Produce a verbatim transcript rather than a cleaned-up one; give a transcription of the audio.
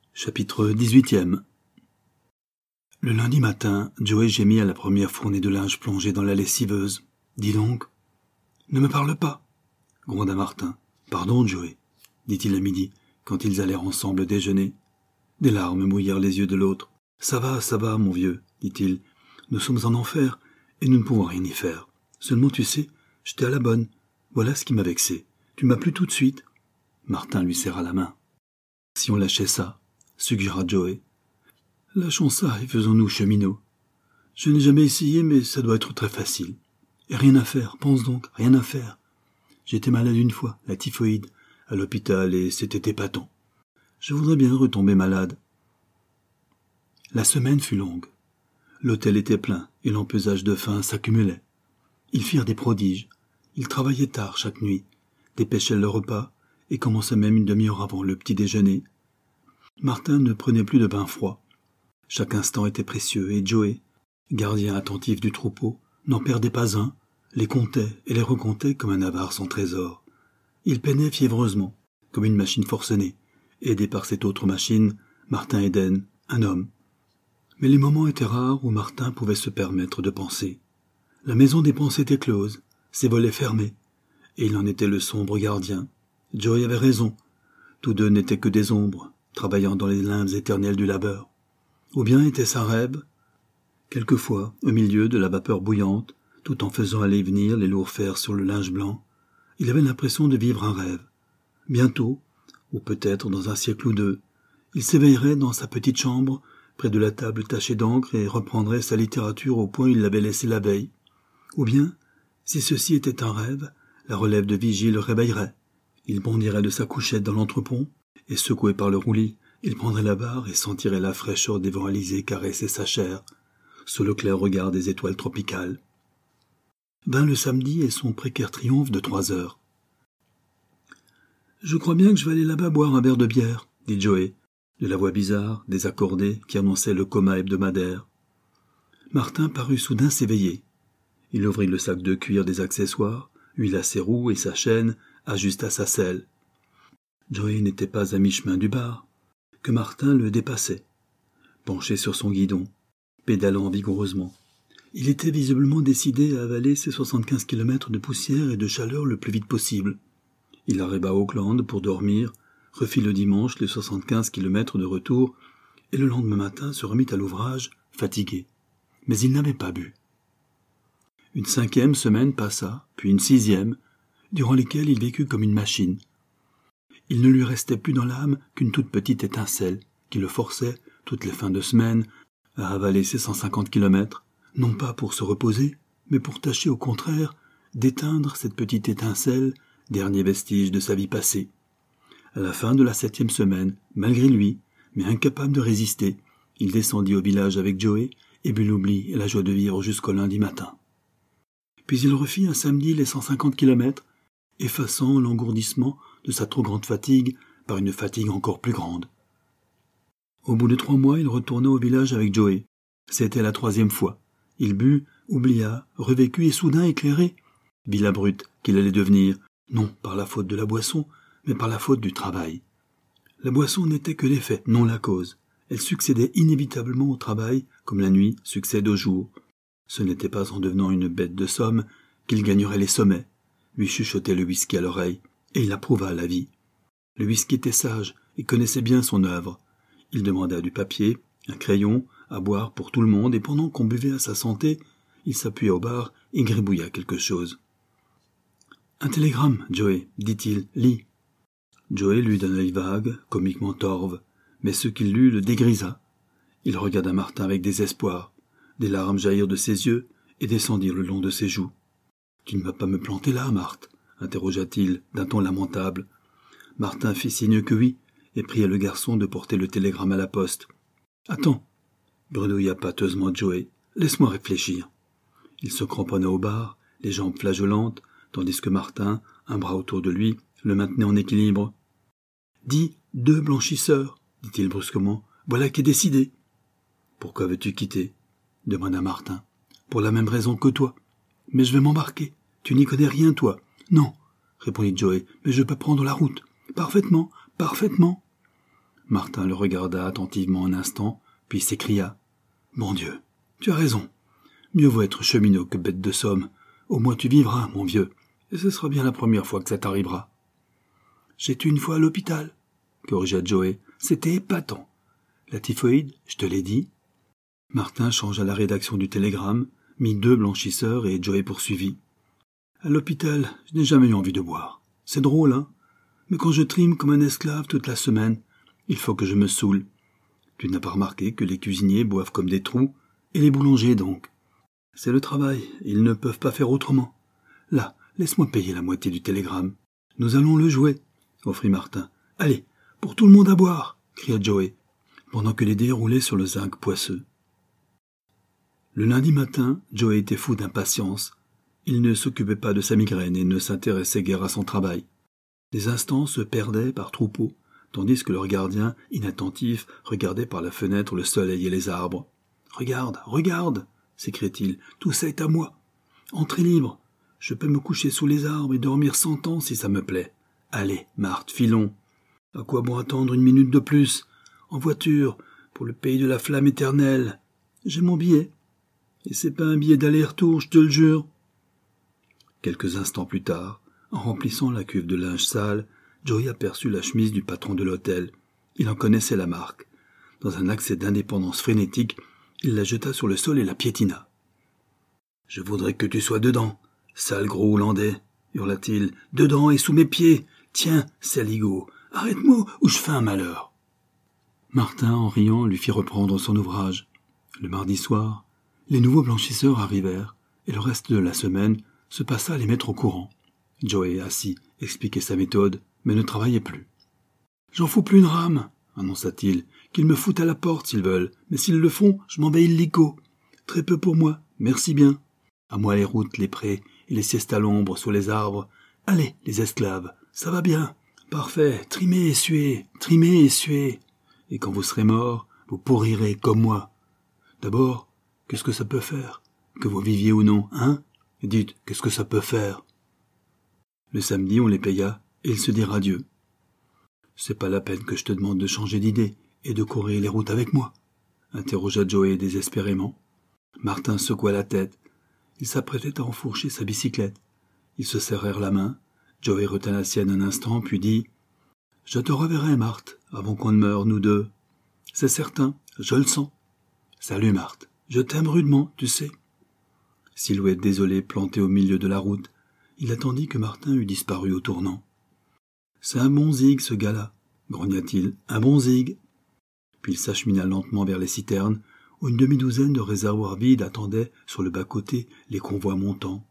Chapitre dix-huit. Le lundi matin, Joey gémit à la première fournée de linge plongée dans la lessiveuse. « Dis donc, ne me parle pas !» gronda Martin. « Pardon, Joey, » dit-il à midi, quand ils allèrent ensemble déjeuner. Des larmes mouillèrent les yeux de l'autre. « Ça va, ça va, mon vieux, » dit-il. « Nous sommes en enfer, et nous ne pouvons rien y faire. Seulement, tu sais, j'étais à la bonne. Voilà ce qui m'a vexé. Tu m'as plu tout de suite. » Martin lui serra la main. « Si on lâchait ça, » suggéra Joey. « Lâchons ça et faisons-nous cheminots. Je n'ai jamais essayé, mais ça doit être très facile. Et rien à faire, pense donc, rien à faire. J'étais malade une fois, la typhoïde, à l'hôpital, et c'était épatant. Je voudrais bien retomber malade. » La semaine fut longue. L'hôtel était plein, et l'empesage de faim s'accumulait. Ils firent des prodiges. Ils travaillaient tard chaque nuit, dépêchaient le repas, et commençaient même une demi-heure avant le petit déjeuner. Martin ne prenait plus de bain froid. Chaque instant était précieux, et Joey, gardien attentif du troupeau, n'en perdait pas un, les comptait et les recomptait comme un avare son trésor. Il peinait fiévreusement, comme une machine forcenée, aidé par cette autre machine, Martin Eden, un homme. Mais les moments étaient rares où Martin pouvait se permettre de penser. La maison des pensées était close, ses volets fermés, et il en était le sombre gardien. Joey avait raison, tous deux n'étaient que des ombres, travaillant dans les limbes éternelles du labeur. Ou bien était-ce un rêve? Quelquefois, au milieu de la vapeur bouillante, tout en faisant aller et venir les lourds fers sur le linge blanc, il avait l'impression de vivre un rêve. Bientôt, ou peut-être dans un siècle ou deux, il s'éveillerait dans sa petite chambre, près de la table tachée d'encre, et reprendrait sa littérature au point où il l'avait laissée la veille. Ou bien, si ceci était un rêve, la relève de vigie le réveillerait. Il bondirait de sa couchette dans l'entrepont, et secoué par le roulis, il prendrait la barre et sentirait la fraîcheur des vents alizés caresser sa chair, sous le clair regard des étoiles tropicales. Vint le samedi et son précaire triomphe de trois heures. « Je crois bien que je vais aller là-bas boire un verre de bière, » dit Joey, de la voix bizarre, désaccordée, qui annonçait le coma hebdomadaire. Martin parut soudain s'éveiller. Il ouvrit le sac de cuir des accessoires, huila ses roues et sa chaîne, ajusta sa selle. Joey n'était pas à mi-chemin du bar, que Martin le dépassait, penché sur son guidon, pédalant vigoureusement. Il était visiblement décidé à avaler ses soixante-quinze kilomètres de poussière et de chaleur le plus vite possible. Il arriva à Auckland pour dormir, refit le dimanche les soixante-quinze kilomètres de retour, et le lendemain matin se remit à l'ouvrage, fatigué. Mais il n'avait pas bu. Une cinquième semaine passa, puis une sixième, durant lesquelles il vécut comme une machine. Il ne lui restait plus dans l'âme qu'une toute petite étincelle qui le forçait, toutes les fins de semaine, à avaler ses cent cinquante kilomètres, non pas pour se reposer, mais pour tâcher au contraire d'éteindre cette petite étincelle, dernier vestige de sa vie passée. À la fin de la septième semaine, malgré lui, mais incapable de résister, il descendit au village avec Joey et but l'oubli et la joie de vivre jusqu'au lundi matin. Puis il refit un samedi les cent cinquante kilomètres, effaçant l'engourdissement de sa trop grande fatigue par une fatigue encore plus grande. Au bout de trois mois, il retourna au village avec Joey. C'était la troisième fois. Il but, oublia, revécut et soudain éclairé, vit la brute qu'il allait devenir, non par la faute de la boisson, mais par la faute du travail. La boisson n'était que l'effet, non la cause. Elle succédait inévitablement au travail, comme la nuit succède au jour. Ce n'était pas en devenant une bête de somme qu'il gagnerait les sommets, lui chuchotait le whisky à l'oreille, et il approuva la vie. Le whisky était sage et connaissait bien son œuvre. Il demanda du papier, un crayon, à boire pour tout le monde, et pendant qu'on buvait à sa santé, il s'appuya au bar et gribouilla quelque chose. « Un télégramme, Joey, dit-il, lis. » Joey lut d'un œil vague, comiquement torve, mais ce qu'il lut le dégrisa. Il regarda Martin avec désespoir. Des larmes jaillirent de ses yeux et descendirent le long de ses joues. « Tu ne vas pas me planter là, Marthe ?» interrogea-t-il d'un ton lamentable. Martin fit signe que oui, et pria le garçon de porter le télégramme à la poste. « Attends !» bredouilla pâteusement Joey. « Laisse-moi réfléchir. » Il se cramponna au bar, les jambes flageolantes, tandis que Martin, un bras autour de lui, le maintenait en équilibre. « Dis deux blanchisseurs, » dit-il brusquement. « Voilà qui est décidé. »« Pourquoi veux-tu quitter ?» demanda Martin. « Pour la même raison que toi. Mais je vais m'embarquer. Tu n'y connais rien, toi. »« Non, » répondit Joey, « mais je peux prendre la route. Parfaitement, parfaitement. » Martin le regarda attentivement un instant, puis s'écria « Mon Dieu, tu as raison. Mieux vaut être cheminot que bête de somme. Au moins tu vivras, mon vieux, et ce sera bien la première fois que ça t'arrivera. » « J'étais une fois à l'hôpital, » corrigea Joey. « C'était épatant. La typhoïde, je te l'ai dit. » Martin changea la rédaction du télégramme, mit deux blanchisseurs et Joey poursuivit. « À l'hôpital, je n'ai jamais eu envie de boire. C'est drôle, hein? Mais quand je trime comme un esclave toute la semaine, il faut que je me saoule. Tu n'as pas remarqué que les cuisiniers boivent comme des trous, et les boulangers donc. C'est le travail, ils ne peuvent pas faire autrement. Là, laisse-moi payer la moitié du télégramme. Nous allons le jouer, offrit Martin. Allez, pour tout le monde à boire, cria Joey, pendant que les dés roulaient sur le zinc poisseux. Le lundi matin, Joey était fou d'impatience. Il ne s'occupait pas de sa migraine et ne s'intéressait guère à son travail. Les instants se perdaient par troupeaux, tandis que leur gardien, inattentif, regardait par la fenêtre le soleil et les arbres. « Regarde, regarde !» s'écriait-il. « Tout ça est à moi. Entrée libre. Je peux me coucher sous les arbres et dormir cent ans si ça me plaît. Allez, Marthe, filons. À quoi bon attendre une minute de plus? En voiture, pour le pays de la flamme éternelle. J'ai mon billet. Et c'est pas un billet d'aller-retour, je te le jure. » Quelques instants plus tard, en remplissant la cuve de linge sale, Joey aperçut la chemise du patron de l'hôtel. Il en connaissait la marque. Dans un accès d'indépendance frénétique, il la jeta sur le sol et la piétina. « Je voudrais que tu sois dedans, sale gros Hollandais, » hurla-t-il. « Dedans et sous mes pieds. Tiens, saligo, arrête-moi ou je fais un malheur. » Martin, en riant, lui fit reprendre son ouvrage. Le mardi soir, les nouveaux blanchisseurs arrivèrent, et le reste de la semaine se passa à les mettre au courant. Joey, assis, expliquait sa méthode, mais ne travaillait plus. « J'en fous plus une rame, » annonça-t-il. « Qu'ils me foutent à la porte s'ils veulent, mais s'ils le font, je m'en bats illico. Très peu pour moi, merci bien. À moi les routes, les prés, et les siestes à l'ombre sous les arbres. Allez, les esclaves, ça va bien. Parfait, trimez et suez, trimez et suez. Et quand vous serez morts, vous pourrirez comme moi. D'abord, qu'est-ce que ça peut faire? Que vous viviez ou non, hein? Dites, qu'est-ce que ça peut faire? » Le samedi, on les paya, et ils se dirent adieu. « C'est pas la peine que je te demande de changer d'idée et de courir les routes avec moi, » interrogea Joey désespérément. Martin secoua la tête. Il s'apprêtait à enfourcher sa bicyclette. Ils se serrèrent la main. Joey retint la sienne un instant, puis dit « Je te reverrai, Marthe, avant qu'on ne meure, nous deux. C'est certain, je le sens. Salut, Marthe, je t'aime rudement, tu sais. » Silhouette désolée plantée au milieu de la route, il attendit que Martin eût disparu au tournant. « C'est un bon zig, ce gars-là, » grogna-t-il, « un bon zig. » Puis il s'achemina lentement vers les citernes, où une demi-douzaine de réservoirs vides attendaient sur le bas-côté les convois montants.